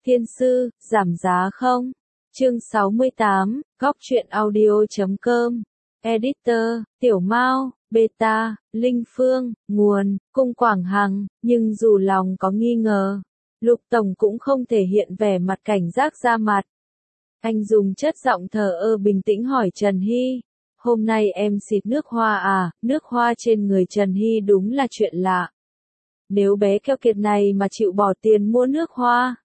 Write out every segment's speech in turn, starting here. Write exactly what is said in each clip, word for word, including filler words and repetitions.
Thiên sư, giảm giá không? Chương sáu mươi tám, góc truyện audio chấm com. Editor, Tiểu Mao, Beta, Linh Phương, nguồn, Cung Quảng Hằng, nhưng dù lòng có nghi ngờ, Lục Tổng cũng không thể hiện vẻ mặt cảnh giác ra mặt. Anh dùng chất giọng thờ ơ bình tĩnh hỏi Trần Hy, hôm nay em xịt nước hoa à? Nước hoa trên người Trần Hy đúng là chuyện lạ. Nếu bé keo kiệt này mà chịu bỏ tiền mua nước hoa,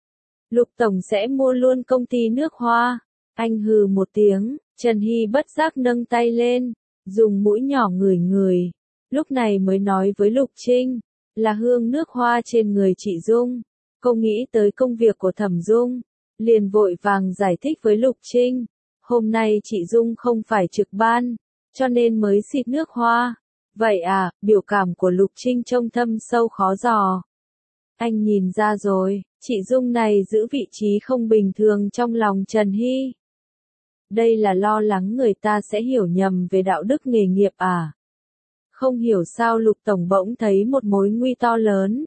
Lục Tổng sẽ mua luôn công ty nước hoa. Anh hừ một tiếng, Trần Hy bất giác nâng tay lên, dùng mũi nhỏ ngửi ngửi. Lúc này mới nói với Lục Trinh, là hương nước hoa trên người chị Dung. Cô nghĩ tới công việc của Thẩm Dung, liền vội vàng giải thích với Lục Trinh. Hôm nay chị Dung không phải trực ban, cho nên mới xịt nước hoa. Vậy à, biểu cảm của Lục Trinh trông thâm sâu khó dò. Anh nhìn ra rồi, chị Dung này giữ vị trí không bình thường trong lòng Trần Hy. Đây là lo lắng người ta sẽ hiểu nhầm về đạo đức nghề nghiệp à? Không hiểu sao Lục Tổng bỗng thấy một mối nguy to lớn.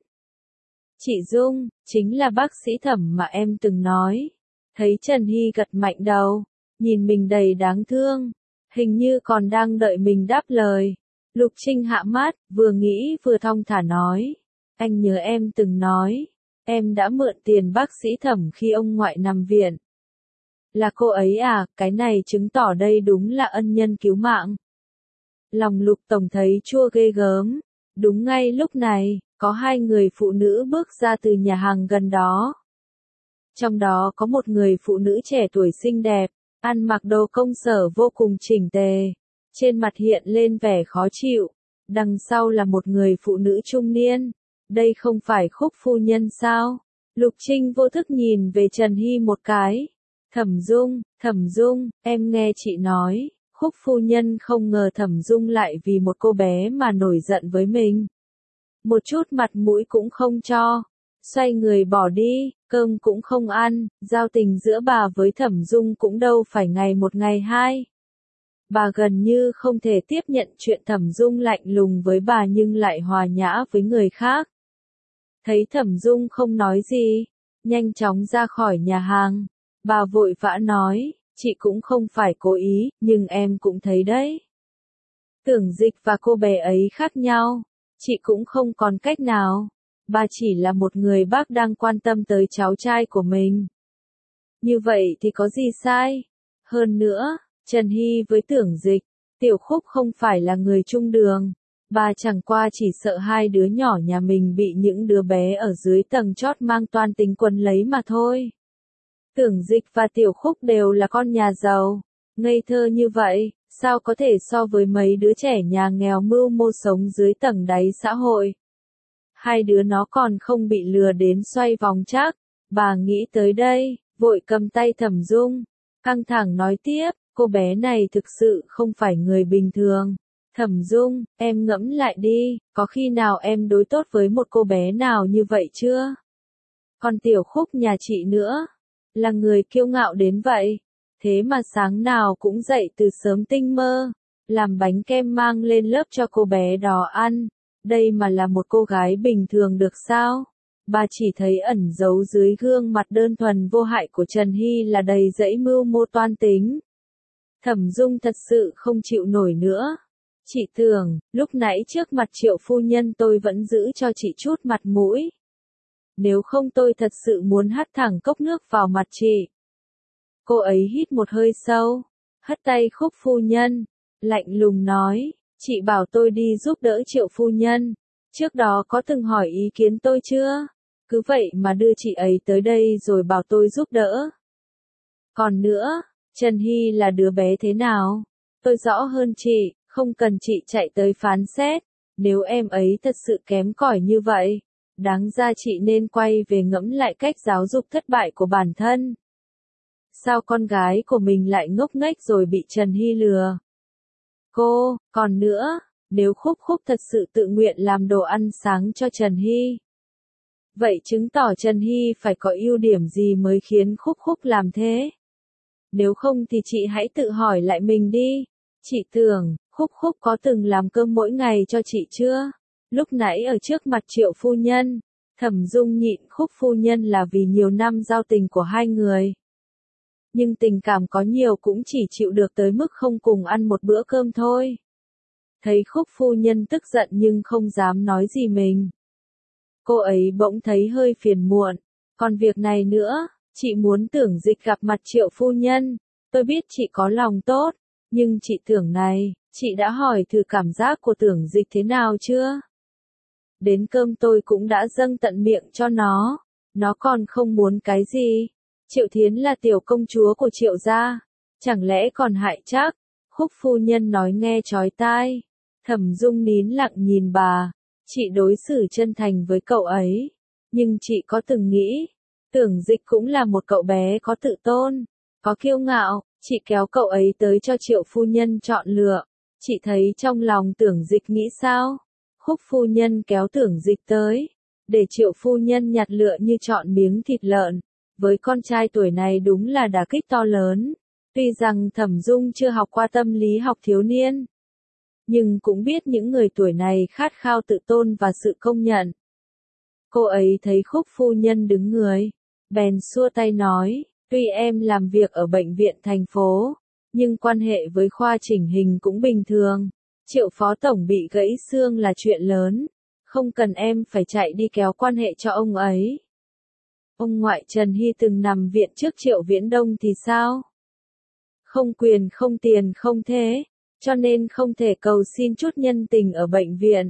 Chị Dung, chính là bác sĩ Thẩm mà em từng nói. Thấy Trần Hy gật mạnh đầu, nhìn mình đầy đáng thương, hình như còn đang đợi mình đáp lời. Lục Trinh hạ mắt, vừa nghĩ vừa thong thả nói. Anh nhớ em từng nói, em đã mượn tiền bác sĩ Thẩm khi ông ngoại nằm viện. Là cô ấy à, cái này chứng tỏ đây đúng là ân nhân cứu mạng. Lòng Lục Tổng thấy chua ghê gớm. Đúng ngay lúc này, có hai người phụ nữ bước ra từ nhà hàng gần đó. Trong đó có một người phụ nữ trẻ tuổi xinh đẹp, ăn mặc đồ công sở vô cùng chỉnh tề. Trên mặt hiện lên vẻ khó chịu. Đằng sau là một người phụ nữ trung niên. Đây không phải Khúc phu nhân sao? Lục Trinh vô thức nhìn về Trần Hy một cái. Thẩm Dung, Thẩm Dung, em nghe chị nói, Khúc phu nhân không ngờ Thẩm Dung lại vì một cô bé mà nổi giận với mình. Một chút mặt mũi cũng không cho. Xoay người bỏ đi, cơm cũng không ăn, giao tình giữa bà với Thẩm Dung cũng đâu phải ngày một ngày hai. Bà gần như không thể tiếp nhận chuyện Thẩm Dung lạnh lùng với bà nhưng lại hòa nhã với người khác. Thấy Thẩm Dung không nói gì, nhanh chóng ra khỏi nhà hàng, bà vội vã nói, chị cũng không phải cố ý, nhưng em cũng thấy đấy. Tưởng Dịch và cô bé ấy khác nhau, chị cũng không còn cách nào, bà chỉ là một người bác đang quan tâm tới cháu trai của mình. Như vậy thì có gì sai? Hơn nữa, Trần Hy với Tưởng Dịch, Tiểu Khúc không phải là người chung đường. Bà chẳng qua chỉ sợ hai đứa nhỏ nhà mình bị những đứa bé ở dưới tầng chót mang toan tính quấn lấy mà thôi. Tưởng Dịch và Tiểu Khúc đều là con nhà giàu, ngây thơ như vậy, sao có thể so với mấy đứa trẻ nhà nghèo mưu mô sống dưới tầng đáy xã hội. Hai đứa nó còn không bị lừa đến xoay vòng chắc. Bà nghĩ tới đây, vội cầm tay Thẩm Dung, căng thẳng nói tiếp, cô bé này thực sự không phải người bình thường. Thẩm Dung, em ngẫm lại đi, có khi nào em đối tốt với một cô bé nào như vậy chưa? Còn Tiểu Khúc nhà chị nữa, là người kiêu ngạo đến vậy, thế mà sáng nào cũng dậy từ sớm tinh mơ, làm bánh kem mang lên lớp cho cô bé đó ăn, đây mà là một cô gái bình thường được sao? Bà chỉ thấy ẩn giấu dưới gương mặt đơn thuần vô hại của Trần Hy là đầy dẫy mưu mô toan tính. Thẩm Dung thật sự không chịu nổi nữa. Chị tưởng, lúc nãy trước mặt Triệu phu nhân tôi vẫn giữ cho chị chút mặt mũi. Nếu không tôi thật sự muốn hất thẳng cốc nước vào mặt chị. Cô ấy hít một hơi sâu, hất tay Khúc phu nhân, lạnh lùng nói, chị bảo tôi đi giúp đỡ Triệu phu nhân. Trước đó có từng hỏi ý kiến tôi chưa? Cứ vậy mà đưa chị ấy tới đây rồi bảo tôi giúp đỡ. Còn nữa, Trần Hy là đứa bé thế nào? Tôi rõ hơn chị. Không cần chị chạy tới phán xét, nếu em ấy thật sự kém cỏi như vậy, đáng ra chị nên quay về ngẫm lại cách giáo dục thất bại của bản thân. Sao con gái của mình lại ngốc nghếch rồi bị Trần Hy lừa? Cô, còn nữa, nếu Khúc Khúc thật sự tự nguyện làm đồ ăn sáng cho Trần Hy, vậy chứng tỏ Trần Hy phải có ưu điểm gì mới khiến Khúc Khúc làm thế? Nếu không thì chị hãy tự hỏi lại mình đi. Chị tưởng, Khúc Khúc có từng làm cơm mỗi ngày cho chị chưa? Lúc nãy ở trước mặt Triệu phu nhân, Thẩm Dung nhịn Khúc phu nhân là vì nhiều năm giao tình của hai người. Nhưng tình cảm có nhiều cũng chỉ chịu được tới mức không cùng ăn một bữa cơm thôi. Thấy Khúc phu nhân tức giận nhưng không dám nói gì mình. Cô ấy bỗng thấy hơi phiền muộn. Còn việc này nữa, chị muốn Tưởng Dịch gặp mặt Triệu phu nhân. Tôi biết chị có lòng tốt, nhưng chị Tưởng này, chị đã hỏi thử cảm giác của Tưởng Dịch thế nào chưa? Đến cơm tôi cũng đã dâng tận miệng cho nó. Nó còn không muốn cái gì. Triệu Thiến là tiểu công chúa của Triệu gia. Chẳng lẽ còn hại chắc? Khúc phu nhân nói nghe chói tai. Thẩm Dung nín lặng nhìn bà. Chị đối xử chân thành với cậu ấy. Nhưng chị có từng nghĩ, Tưởng Dịch cũng là một cậu bé có tự tôn, có kiêu ngạo. Chị kéo cậu ấy tới cho Triệu phu nhân chọn lựa. Chị thấy trong lòng Tưởng Dịch nghĩ sao? Khúc phu nhân kéo Tưởng Dịch tới, để Triệu phu nhân nhặt lựa như chọn miếng thịt lợn. Với con trai tuổi này đúng là đả kích to lớn. Tuy rằng Thẩm Dung chưa học qua tâm lý học thiếu niên, nhưng cũng biết những người tuổi này khát khao tự tôn và sự công nhận. Cô ấy thấy Khúc phu nhân đứng người, bèn xua tay nói, tuy em làm việc ở bệnh viện thành phố, nhưng quan hệ với khoa chỉnh hình cũng bình thường. Triệu phó tổng bị gãy xương là chuyện lớn, không cần em phải chạy đi kéo quan hệ cho ông ấy. Ông ngoại Trần Hy từng nằm viện trước Triệu Viễn Đông thì sao? Không quyền không tiền không thế, cho nên không thể cầu xin chút nhân tình ở bệnh viện.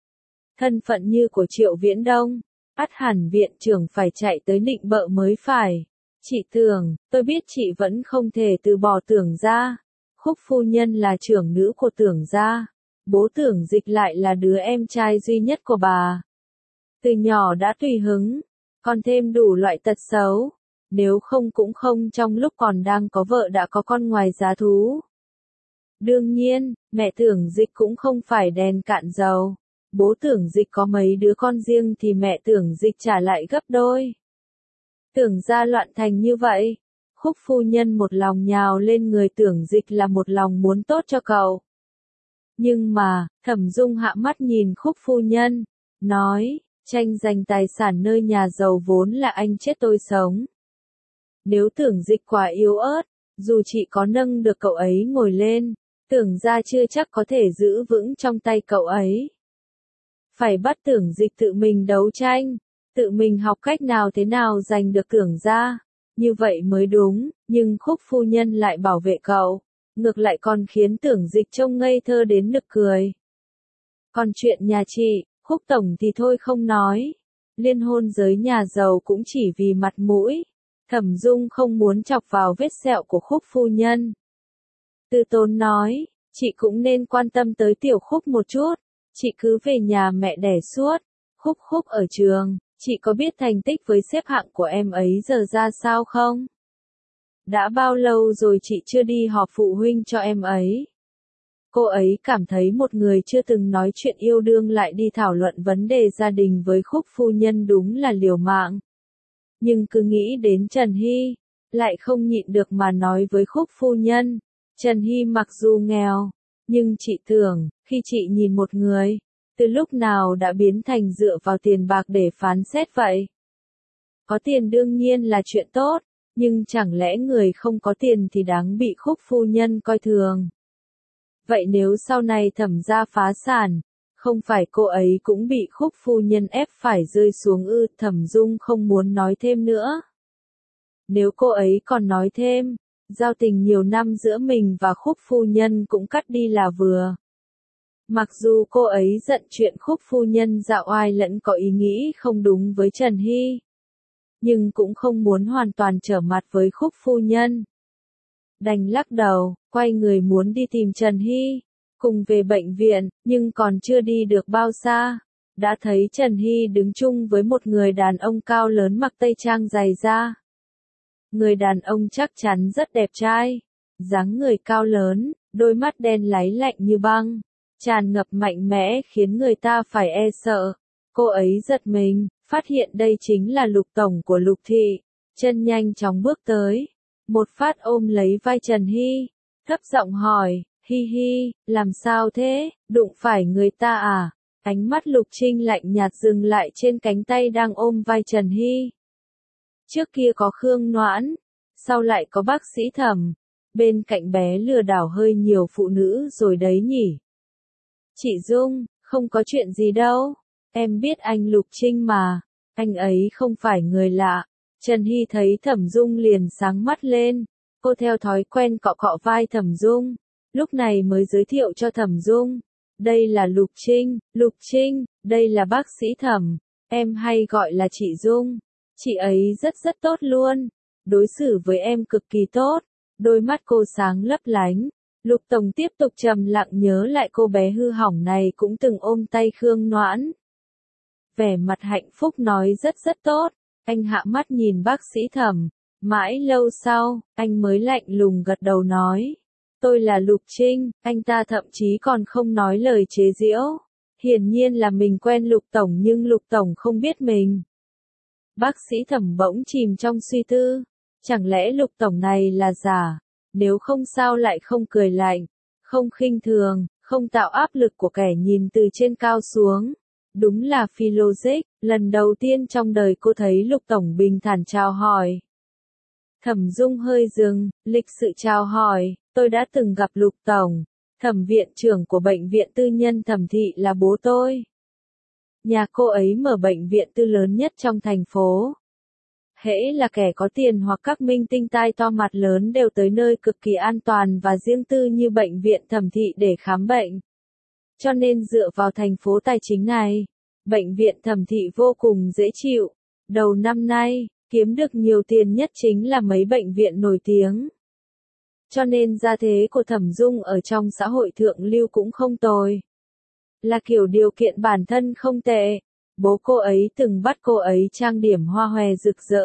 Thân phận như của Triệu Viễn Đông, ắt hẳn viện trưởng phải chạy tới nịnh bợ mới phải. Chị Tưởng, tôi biết chị vẫn không thể từ bỏ Tưởng gia. Khúc phu nhân là trưởng nữ của Tưởng gia. Bố Tưởng Dịch lại là đứa em trai duy nhất của bà. Từ nhỏ đã tùy hứng, còn thêm đủ loại tật xấu. Nếu không cũng không trong lúc còn đang có vợ đã có con ngoài giá thú. Đương nhiên, mẹ Tưởng Dịch cũng không phải đèn cạn dầu. Bố Tưởng Dịch có mấy đứa con riêng thì mẹ Tưởng Dịch trả lại gấp đôi. Tưởng gia loạn thành như vậy. Khúc phu nhân một lòng nhào lên người Tưởng Dịch là một lòng muốn tốt cho cậu. Nhưng mà, Thẩm Dung hạ mắt nhìn Khúc phu nhân, nói, tranh giành tài sản nơi nhà giàu vốn là anh chết tôi sống. Nếu Tưởng Dịch quá yếu ớt, dù chị có nâng được cậu ấy ngồi lên, Tưởng gia chưa chắc có thể giữ vững trong tay cậu ấy. Phải bắt Tưởng Dịch tự mình đấu tranh, tự mình học cách nào thế nào giành được Tưởng gia, như vậy mới đúng, nhưng Khúc phu nhân lại bảo vệ cậu, ngược lại còn khiến Tưởng Dịch trông ngây thơ đến nực cười. Còn chuyện nhà chị, Khúc tổng thì thôi không nói, liên hôn giới nhà giàu cũng chỉ vì mặt mũi. Thẩm Dung không muốn chọc vào vết sẹo của Khúc phu nhân. Tư Tốn nói, chị cũng nên quan tâm tới tiểu Khúc một chút, chị cứ về nhà mẹ đẻ suốt. Khúc Khúc ở trường, chị có biết thành tích với xếp hạng của em ấy giờ ra sao không? Đã bao lâu rồi chị chưa đi họp phụ huynh cho em ấy? Cô ấy cảm thấy một người chưa từng nói chuyện yêu đương lại đi thảo luận vấn đề gia đình với Khúc phu nhân đúng là liều mạng. Nhưng cứ nghĩ đến Trần Hy, lại không nhịn được mà nói với Khúc phu nhân. Trần Hy mặc dù nghèo, nhưng chị Tưởng, khi chị nhìn một người, từ lúc nào đã biến thành dựa vào tiền bạc để phán xét vậy? Có tiền đương nhiên là chuyện tốt, nhưng chẳng lẽ người không có tiền thì đáng bị Khúc phu nhân coi thường? Vậy nếu sau này Thẩm gia phá sản, không phải cô ấy cũng bị Khúc phu nhân ép phải rơi xuống ư? Thẩm Dung không muốn nói thêm nữa. Nếu cô ấy còn nói thêm, giao tình nhiều năm giữa mình và Khúc phu nhân cũng cắt đi là vừa. Mặc dù cô ấy giận chuyện Khúc phu nhân dạo oai lẫn có ý nghĩ không đúng với Trần Hy, nhưng cũng không muốn hoàn toàn trở mặt với Khúc phu nhân. Đành lắc đầu, quay người muốn đi tìm Trần Hy, cùng về bệnh viện, nhưng còn chưa đi được bao xa, đã thấy Trần Hy đứng chung với một người đàn ông cao lớn mặc tây trang dày da. Người đàn ông chắc chắn rất đẹp trai, dáng người cao lớn, đôi mắt đen láy lạnh như băng, tràn ngập mạnh mẽ khiến người ta phải e sợ. Cô ấy giật mình, phát hiện đây chính là Lục tổng của Lục thị, chân nhanh chóng bước tới, một phát ôm lấy vai Trần Hy, thấp giọng hỏi, Hi Hi, làm sao thế, đụng phải người ta à? Ánh mắt Lục Trinh lạnh nhạt dừng lại trên cánh tay đang ôm vai Trần Hy. Trước kia có Khương Noãn, sau lại có bác sĩ Thẩm, bên cạnh bé lừa đảo hơi nhiều phụ nữ rồi đấy nhỉ. Chị Dung, không có chuyện gì đâu, em biết anh Lục Trinh mà, anh ấy không phải người lạ. Trần Hy thấy Thẩm Dung liền sáng mắt lên, cô theo thói quen cọ cọ vai Thẩm Dung, lúc này mới giới thiệu cho Thẩm Dung. Đây là Lục Trinh, Lục Trinh, đây là bác sĩ Thẩm, em hay gọi là chị Dung. Chị ấy rất rất tốt luôn, đối xử với em cực kỳ tốt. Đôi mắt cô sáng lấp lánh. Lục Tổng tiếp tục trầm lặng nhớ lại cô bé hư hỏng này cũng từng ôm tay Khương Noãn. Vẻ mặt hạnh phúc nói rất rất tốt. Anh hạ mắt nhìn bác sĩ Thẩm. Mãi lâu sau, anh mới lạnh lùng gật đầu nói. Tôi là Lục Trinh, anh ta thậm chí còn không nói lời chế giễu. Hiển nhiên là mình quen Lục Tổng nhưng Lục Tổng không biết mình. Bác sĩ Thẩm bỗng chìm trong suy tư. Chẳng lẽ Lục Tổng này là giả? Nếu không sao lại không cười lạnh, không khinh thường, không tạo áp lực của kẻ nhìn từ trên cao xuống. Đúng là phi logic, lần đầu tiên trong đời cô thấy Lục Tổng bình thản chào hỏi. Thẩm Dung hơi dừng, lịch sự chào hỏi, tôi đã từng gặp Lục Tổng, thẩm viện trưởng của bệnh viện tư nhân Thẩm Thị là bố tôi. Nhà cô ấy mở bệnh viện tư lớn nhất trong thành phố. Hễ là kẻ có tiền hoặc các minh tinh tai to mặt lớn đều tới nơi cực kỳ an toàn và riêng tư như bệnh viện Thẩm Thị để khám bệnh. Cho nên dựa vào thành phố tài chính này, bệnh viện Thẩm Thị vô cùng dễ chịu. Đầu năm nay, kiếm được nhiều tiền nhất chính là mấy bệnh viện nổi tiếng. Cho nên gia thế của Thẩm Dung ở trong xã hội thượng lưu cũng không tồi. Là kiểu điều kiện bản thân không tệ. Bố cô ấy từng bắt cô ấy trang điểm hoa hòe rực rỡ.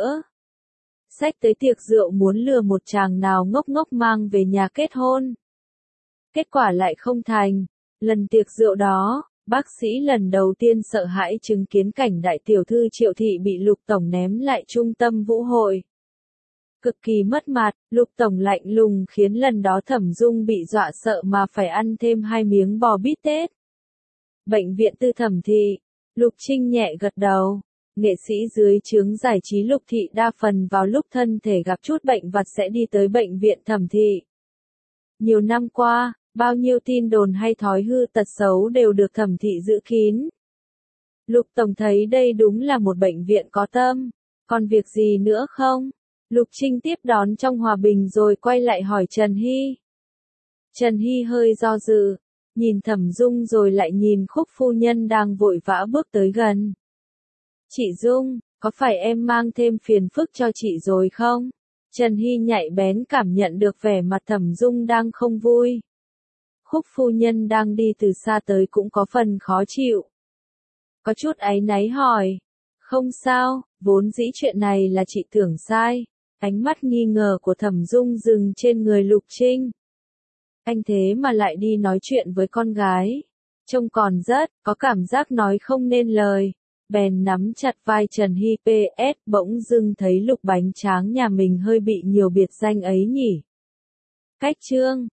Xách tới tiệc rượu muốn lừa một chàng nào ngốc ngốc mang về nhà kết hôn. Kết quả lại không thành. Lần tiệc rượu đó, bác sĩ lần đầu tiên sợ hãi chứng kiến cảnh đại tiểu thư Triệu Thị bị Lục Tổng ném lại trung tâm vũ hội. Cực kỳ mất mặt, Lục Tổng lạnh lùng khiến lần đó Thẩm Dung bị dọa sợ mà phải ăn thêm hai miếng bò bít tết. Bệnh viện tư Thẩm Thị. Lục Trinh nhẹ gật đầu. Nghệ sĩ dưới trướng giải trí Lục Thị đa phần vào lúc thân thể gặp chút bệnh vặt sẽ đi tới bệnh viện Thẩm Thị. Nhiều năm qua, bao nhiêu tin đồn hay thói hư tật xấu đều được Thẩm Thị giữ kín. Lục Tổng thấy đây đúng là một bệnh viện có tâm. Còn việc gì nữa không? Lục Trinh tiếp đón trong hòa bình rồi quay lại hỏi Trần Hy. Trần Hy hơi do dự. Nhìn Thẩm Dung rồi lại nhìn Khúc phu nhân đang vội vã bước tới gần. Chị Dung, có phải em mang thêm phiền phức cho chị rồi không? Trần Hy nhạy bén cảm nhận được vẻ mặt Thẩm Dung đang không vui. Khúc phu nhân đang đi từ xa tới cũng có phần khó chịu. Có chút áy náy hỏi. Không sao, vốn dĩ chuyện này là chị tưởng sai. Ánh mắt nghi ngờ của Thẩm Dung dừng trên người Lục Trinh. Anh thế mà lại đi nói chuyện với con gái. Trông còn rất, có cảm giác nói không nên lời. Bèn nắm chặt vai Trần Hy pê ét bỗng dưng thấy Lục bánh tráng nhà mình hơi bị nhiều biệt danh ấy nhỉ. Cách chương.